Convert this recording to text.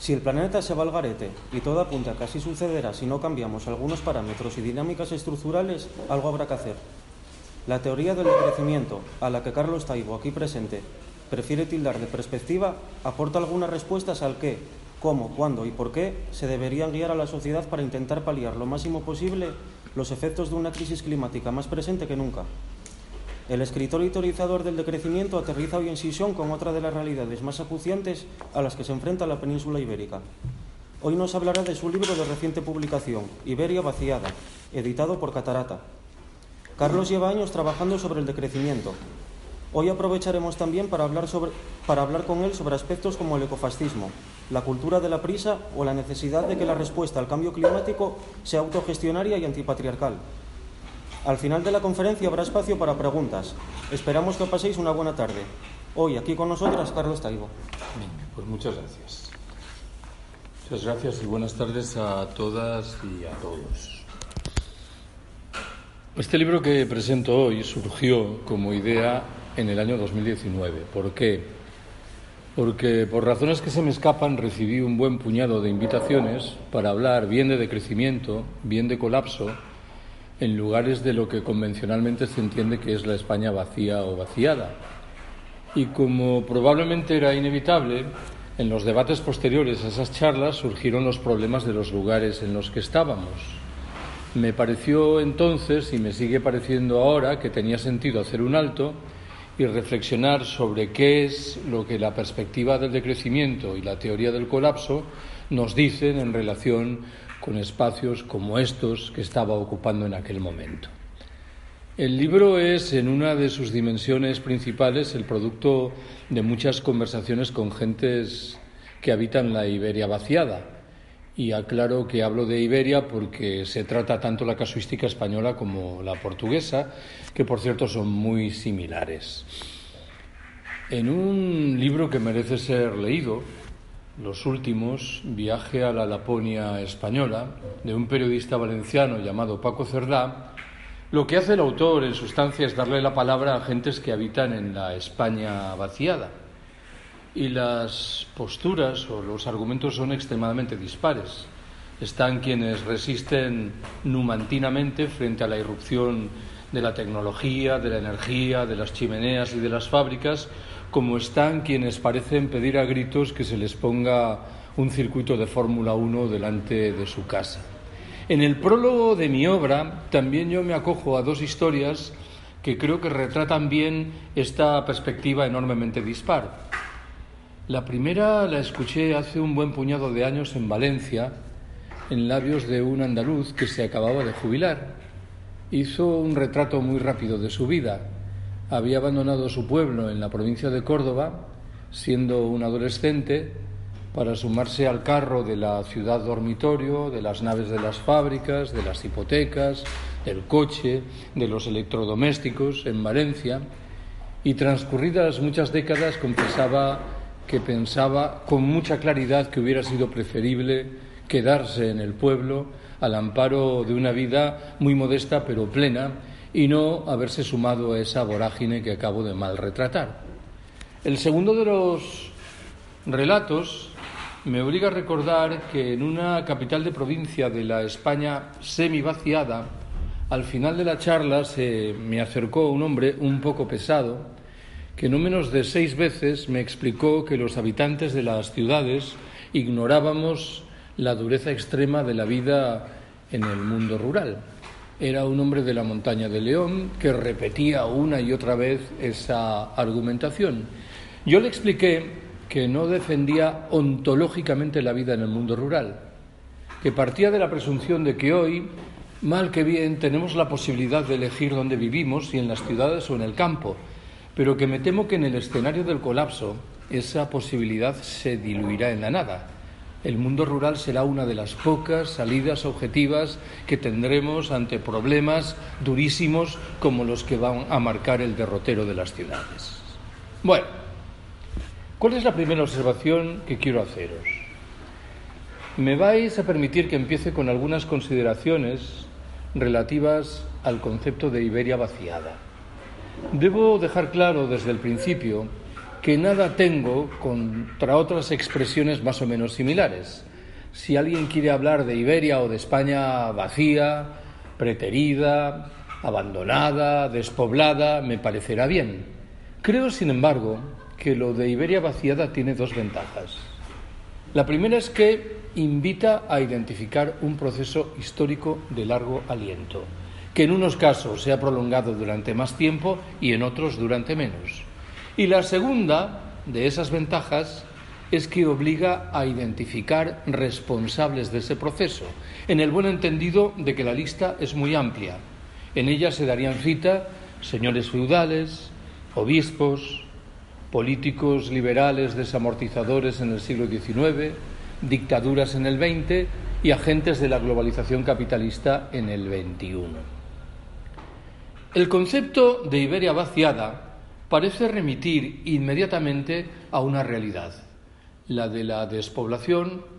Si el planeta se va al garete, y todo apunta a que así sucederá si no cambiamos algunos parámetros y dinámicas estructurales, algo habrá que hacer. La teoría del decrecimiento, a la que Carlos Taibo, aquí presente, prefiere tildar de perspectiva, aporta algunas respuestas al qué, cómo, cuándo y por qué se deberían guiar a la sociedad para intentar paliar lo máximo posible los efectos de una crisis climática más presente que nunca. El escritor y teorizador del decrecimiento aterriza hoy en Sisión con otra de las realidades más acuciantes a las que se enfrenta la península ibérica. Hoy nos hablará de su libro de reciente publicación, Iberia vaciada, editado por Catarata. Carlos lleva años trabajando sobre el decrecimiento. Hoy aprovecharemos también para hablar con él sobre aspectos como el ecofascismo, la cultura de la prisa o la necesidad de que la respuesta al cambio climático sea autogestionaria y antipatriarcal. Al final de la conferencia habrá espacio para preguntas. Esperamos que paséis una buena tarde. Hoy, aquí con nosotras, Carlos Taibo. Bien, pues muchas gracias. Muchas gracias y buenas tardes a todas y a todos. Este libro que presento hoy surgió como idea en el año 2019. ¿Por qué? Porque por razones que se me escapan recibí un buen puñado de invitaciones para hablar bien de decrecimiento, bien de colapso, en lugares de lo que convencionalmente se entiende que es la España vacía o vaciada. Y como probablemente era inevitable, en los debates posteriores a esas charlas surgieron los problemas de los lugares en los que estábamos. Me pareció entonces, y me sigue pareciendo ahora, que tenía sentido hacer un alto y reflexionar sobre qué es lo que la perspectiva del decrecimiento y la teoría del colapso nos dicen en relación con espacios como estos que estaba ocupando en aquel momento. El libro es, en una de sus dimensiones principales, el producto de muchas conversaciones con gentes que habitan la Iberia vaciada. Y aclaro que hablo de Iberia porque se trata tanto la casuística española como la portuguesa, que por cierto son muy similares. En un libro que merece ser leído, los últimos, Viaje a la Laponia española, de un periodista valenciano llamado Paco Cerdá, lo que hace el autor en sustancia es darle la palabra a gentes que habitan en la España vaciada. Y las posturas o los argumentos son extremadamente dispares. Están quienes resisten numantinamente frente a la irrupción de la tecnología, de la energía, de las chimeneas y de las fábricas, como están quienes parecen pedir a gritos que se les ponga un circuito de Fórmula 1 delante de su casa. En el prólogo de mi obra también yo me acojo a dos historias que creo que retratan bien esta perspectiva enormemente dispar. La primera la escuché hace un buen puñado de años en Valencia, en labios de un andaluz que se acababa de jubilar. Hizo un retrato muy rápido de su vida. Había abandonado su pueblo en la provincia de Córdoba, siendo un adolescente, para sumarse al carro de la ciudad dormitorio, de las naves de las fábricas, de las hipotecas, del coche, de los electrodomésticos en Valencia, y transcurridas muchas décadas confesaba que pensaba con mucha claridad que hubiera sido preferible quedarse en el pueblo al amparo de una vida muy modesta pero plena y no haberse sumado a esa vorágine que acabo de mal retratar. El segundo de los relatos me obliga a recordar que en una capital de provincia de la España semi-vaciada, al final de la charla se me acercó un hombre un poco pesado que no menos de 6 veces me explicó que los habitantes de las ciudades ignorábamos la dureza extrema de la vida en el mundo rural. Era un hombre de la montaña de León que repetía una y otra vez esa argumentación. Yo le expliqué que no defendía ontológicamente la vida en el mundo rural, que partía de la presunción de que hoy, mal que bien, tenemos la posibilidad de elegir dónde vivimos, si en las ciudades o en el campo, pero que me temo que en el escenario del colapso esa posibilidad se diluirá en la nada. El mundo rural será una de las pocas salidas objetivas que tendremos ante problemas durísimos como los que van a marcar el derrotero de las ciudades. Bueno, ¿cuál es la primera observación que quiero haceros? Me vais a permitir que empiece con algunas consideraciones relativas al concepto de Iberia vaciada. Debo dejar claro desde el principio que nada tengo contra otras expresiones más o menos similares. Si alguien quiere hablar de Iberia o de España vacía, preterida, abandonada, despoblada, me parecerá bien. Creo, sin embargo, que lo de Iberia vaciada tiene dos ventajas. La primera es que invita a identificar un proceso histórico de largo aliento, que en unos casos se ha prolongado durante más tiempo y en otros durante menos. Y la segunda de esas ventajas es que obliga a identificar responsables de ese proceso, en el buen entendido de que la lista es muy amplia. En ella se darían cita señores feudales, obispos, políticos liberales desamortizadores en el siglo XIX, dictaduras en el XX y agentes de la globalización capitalista en el XXI. El concepto de Iberia vaciada parece remitir inmediatamente a una realidad, la de la despoblación